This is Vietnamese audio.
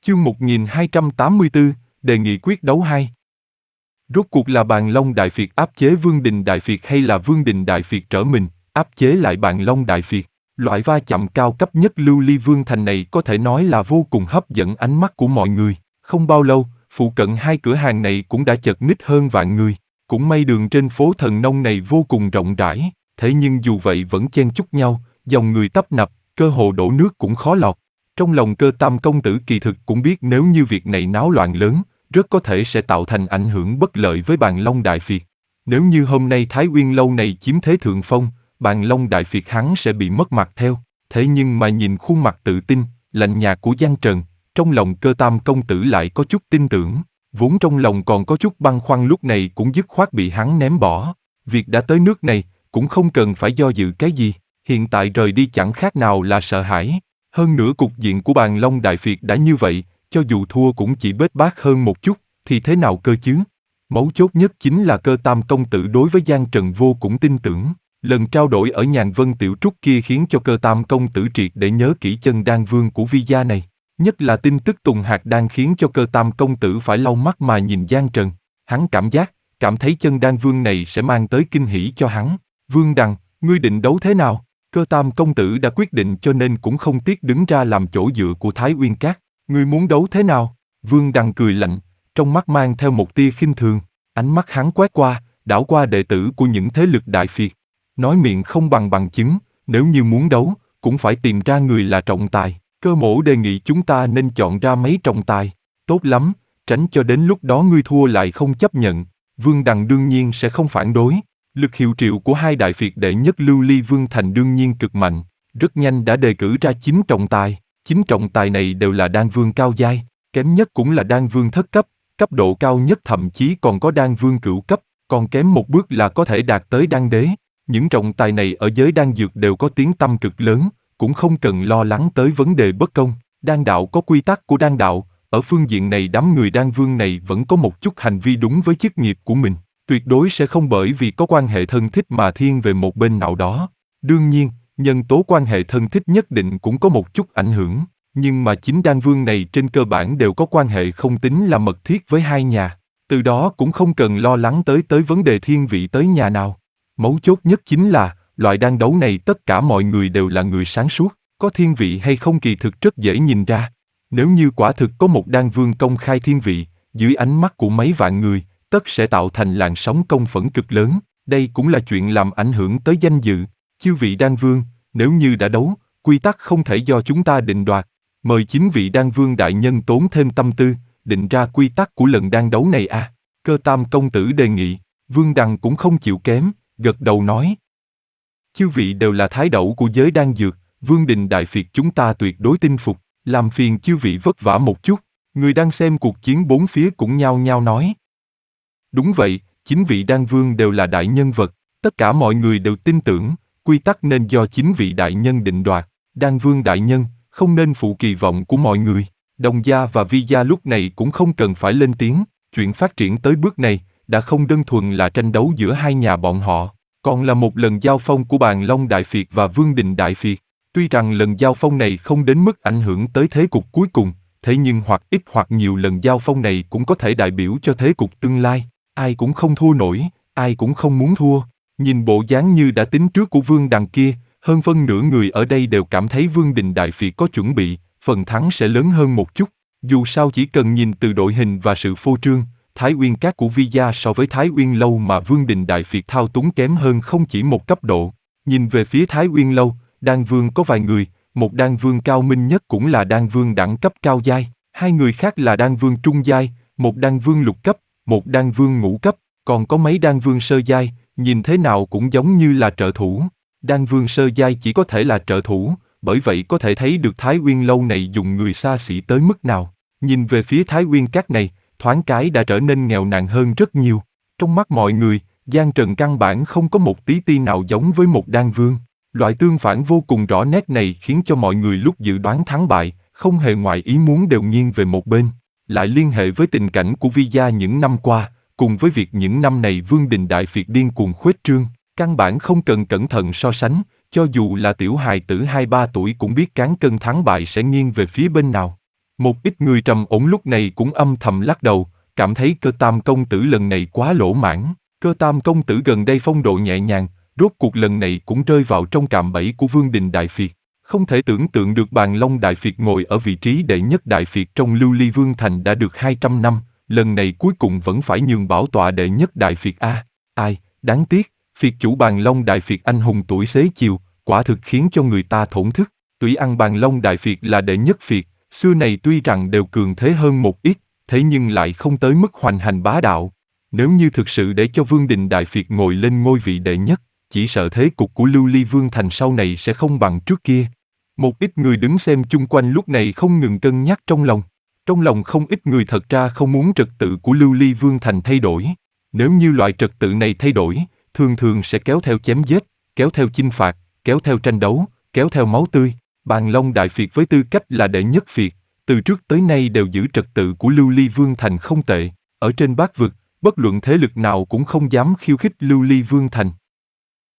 Chương 1284, đề nghị quyết đấu 2. Rốt cuộc là Bàn Long Đại Việt áp chế Vương Đình Đại Việt hay là Vương Đình Đại Việt trở mình, áp chế lại Bàn Long Đại Việt? Loại va chạm cao cấp nhất lưu ly vương thành này có thể nói là vô cùng hấp dẫn ánh mắt của mọi người. Không bao lâu, phụ cận hai cửa hàng này cũng đã chật ních hơn vạn người. Cũng may đường trên phố Thần Nông này vô cùng rộng rãi, thế nhưng dù vậy vẫn chen chúc nhau, dòng người tấp nập, cơ hồ đổ nước cũng khó lọt. Trong lòng Cơ Tam công tử kỳ thực cũng biết nếu như việc này náo loạn lớn, rất có thể sẽ tạo thành ảnh hưởng bất lợi với Bàn Long Đại Việt. Nếu như hôm nay Thái Uyên Lâu này chiếm thế thượng phong, Bàn Long Đại Việt hắn sẽ bị mất mặt theo. Thế nhưng mà nhìn khuôn mặt tự tin, lạnh nhạt của Giang Trần, trong lòng Cơ Tam công tử lại có chút tin tưởng. Vốn trong lòng còn có chút băn khoăn lúc này cũng dứt khoát bị hắn ném bỏ. Việc đã tới nước này, cũng không cần phải do dự cái gì. Hiện tại rời đi chẳng khác nào là sợ hãi. Hơn nữa cục diện của Bàn Long Đại Việt đã như vậy, cho dù thua cũng chỉ bết bát hơn một chút, thì thế nào cơ chứ? Mấu chốt nhất chính là Cơ Tam công tử đối với Giang Trần vô cùng tin tưởng. Lần trao đổi ở Nhàn Vân Tiểu Trúc kia khiến cho Cơ Tam công tử triệt để nhớ kỹ chân đan vương của Vi gia này. Nhất là tin tức Tùng Hạc Đan khiến cho Cơ Tam công tử phải lau mắt mà nhìn Giang Trần. Hắn cảm thấy chân đan vương này sẽ mang tới kinh hỉ cho hắn. Vương Đằng, ngươi định đấu thế nào? Cơ Tam công tử đã quyết định cho nên cũng không tiếc đứng ra làm chỗ dựa của Thái Uyên Các. Ngươi muốn đấu thế nào? Vương Đằng cười lạnh, trong mắt mang theo một tia khinh thường. Ánh mắt hắn quét qua, đảo qua đệ tử của những thế lực Đại Việt. Nói miệng không bằng bằng chứng, nếu như muốn đấu, cũng phải tìm ra người là trọng tài. Cơ mỗ đề nghị chúng ta nên chọn ra mấy trọng tài. Tốt lắm, tránh cho đến lúc đó ngươi thua lại không chấp nhận. Vương Đằng đương nhiên sẽ không phản đối. Lực hiệu triệu của hai Đại Việt đệ nhất lưu ly vương thành đương nhiên cực mạnh. Rất nhanh đã đề cử ra 9 trọng tài. 9 trọng tài này đều là đan vương cao giai, kém nhất cũng là đan vương thất cấp, cấp độ cao nhất thậm chí còn có đan vương cửu cấp, còn kém một bước là có thể đạt tới đan đế. Những trọng tài này ở giới đan dược đều có tiếng tăm cực lớn, cũng không cần lo lắng tới vấn đề bất công. Đan đạo có quy tắc của đan đạo, ở phương diện này đám người đan vương này vẫn có một chút hành vi đúng với chức nghiệp của mình, tuyệt đối sẽ không bởi vì có quan hệ thân thích mà thiên về một bên nào đó. Đương nhiên, nhân tố quan hệ thân thích nhất định cũng có một chút ảnh hưởng, nhưng mà chính đan vương này trên cơ bản đều có quan hệ không tính là mật thiết với hai nhà, từ đó cũng không cần lo lắng tới vấn đề thiên vị tới nhà nào. Mấu chốt nhất chính là, loại đan đấu này tất cả mọi người đều là người sáng suốt, có thiên vị hay không kỳ thực rất dễ nhìn ra. Nếu như quả thực có một đan vương công khai thiên vị, dưới ánh mắt của mấy vạn người, tất sẽ tạo thành làn sóng công phẫn cực lớn, đây cũng là chuyện làm ảnh hưởng tới danh dự. Chư vị đan vương, nếu như đã đấu, quy tắc không thể do chúng ta định đoạt. Mời 9 vị đan vương đại nhân tốn thêm tâm tư, định ra quy tắc của lần đan đấu này à. Cơ Tam công tử đề nghị, Vương Đằng cũng không chịu kém, gật đầu nói. Chư vị đều là thái đẩu của giới đan dược, Vương Đình Đại Việt chúng ta tuyệt đối tin phục, làm phiền chư vị vất vả một chút. Người đang xem cuộc chiến bốn phía cũng nhao nhao nói. Đúng vậy, 9 vị đan vương đều là đại nhân vật, tất cả mọi người đều tin tưởng, quy tắc nên do 9 vị đại nhân định đoạt. Đan vương đại nhân, không nên phụ kỳ vọng của mọi người. Đồng gia và Vi gia lúc này cũng không cần phải lên tiếng, chuyện phát triển tới bước này, đã không đơn thuần là tranh đấu giữa hai nhà bọn họ, còn là một lần giao phong của Bàn Long Đại Việt và Vương Đình Đại Việt. Tuy rằng lần giao phong này không đến mức ảnh hưởng tới thế cục cuối cùng, thế nhưng hoặc ít hoặc nhiều lần giao phong này cũng có thể đại biểu cho thế cục tương lai. Ai cũng không thua nổi, ai cũng không muốn thua. Nhìn bộ dáng như đã tính trước của Vương Đằng kia, hơn phân nửa người ở đây đều cảm thấy Vương Đình Đại Việt có chuẩn bị, phần thắng sẽ lớn hơn một chút. Dù sao chỉ cần nhìn từ đội hình và sự phô trương, Thái Uyên Các của Vi gia so với Thái Uyên Lâu mà Vương Đình Đại Việt thao túng kém hơn không chỉ một cấp độ. Nhìn về phía Thái Uyên Lâu, đan vương có vài người, một đan vương cao minh nhất cũng là đan vương đẳng cấp cao giai, hai người khác là đan vương trung giai, một đan vương lục cấp, một đan vương ngũ cấp, còn có mấy đan vương sơ giai, nhìn thế nào cũng giống như là trợ thủ. Đan vương sơ giai chỉ có thể là trợ thủ, bởi vậy có thể thấy được Thái Uyên Lâu này dùng người xa xỉ tới mức nào. Nhìn về phía Thái Uyên Các này, thoáng cái đã trở nên nghèo nàn hơn rất nhiều. Trong mắt mọi người, Giang Trần căn bản không có một tí ti nào giống với một đan vương. Loại tương phản vô cùng rõ nét này khiến cho mọi người lúc dự đoán thắng bại, không hề ngoài ý muốn đều nghiêng về một bên. Lại liên hệ với tình cảnh của Vi gia những năm qua, cùng với việc những năm này Vương Đình Đại Việt điên cuồng khuếch trương, căn bản không cần cẩn thận so sánh, cho dù là tiểu hài tử 2-3 tuổi cũng biết cán cân thắng bại sẽ nghiêng về phía bên nào. Một ít người trầm ổn lúc này cũng âm thầm lắc đầu, cảm thấy Cơ Tam công tử lần này quá lỗ mãn. Cơ Tam công tử gần đây phong độ nhẹ nhàng, rốt cuộc lần này cũng rơi vào trong cạm bẫy của Vương Đình Đại Phiệt. Không thể tưởng tượng được Bàn Long Đại Phiệt ngồi ở vị trí đệ nhất Đại Phiệt trong Lưu Ly Vương Thành đã được 200 năm, lần này cuối cùng vẫn phải nhường bảo tọa đệ nhất Đại Phiệt a. Ai, đáng tiếc, Phiệt chủ Bàn Long Đại Phiệt anh hùng tuổi xế chiều, quả thực khiến cho người ta thổn thức. Tuy ăn Bàn Long Đại Phiệt là đệ nhất Phiệt, xưa này tuy rằng đều cường thế hơn một ít, thế nhưng lại không tới mức hoành hành bá đạo. Nếu như thực sự để cho Vương Đình Đại Phiệt ngồi lên ngôi vị đệ nhất, chỉ sợ thế cục của Lưu Ly Vương Thành sau này sẽ không bằng trước kia. Một ít người đứng xem chung quanh lúc này không ngừng cân nhắc trong lòng. Trong lòng không ít người thật ra không muốn trật tự của Lưu Ly Vương Thành thay đổi. Nếu như loại trật tự này thay đổi, thường thường sẽ kéo theo chém giết, kéo theo chinh phạt, kéo theo tranh đấu, kéo theo máu tươi. Bàn Long Đại Phiệt với tư cách là đệ nhất phiệt, từ trước tới nay đều giữ trật tự của Lưu Ly Vương Thành không tệ. Ở trên bát vực, bất luận thế lực nào cũng không dám khiêu khích Lưu Ly Vương Thành.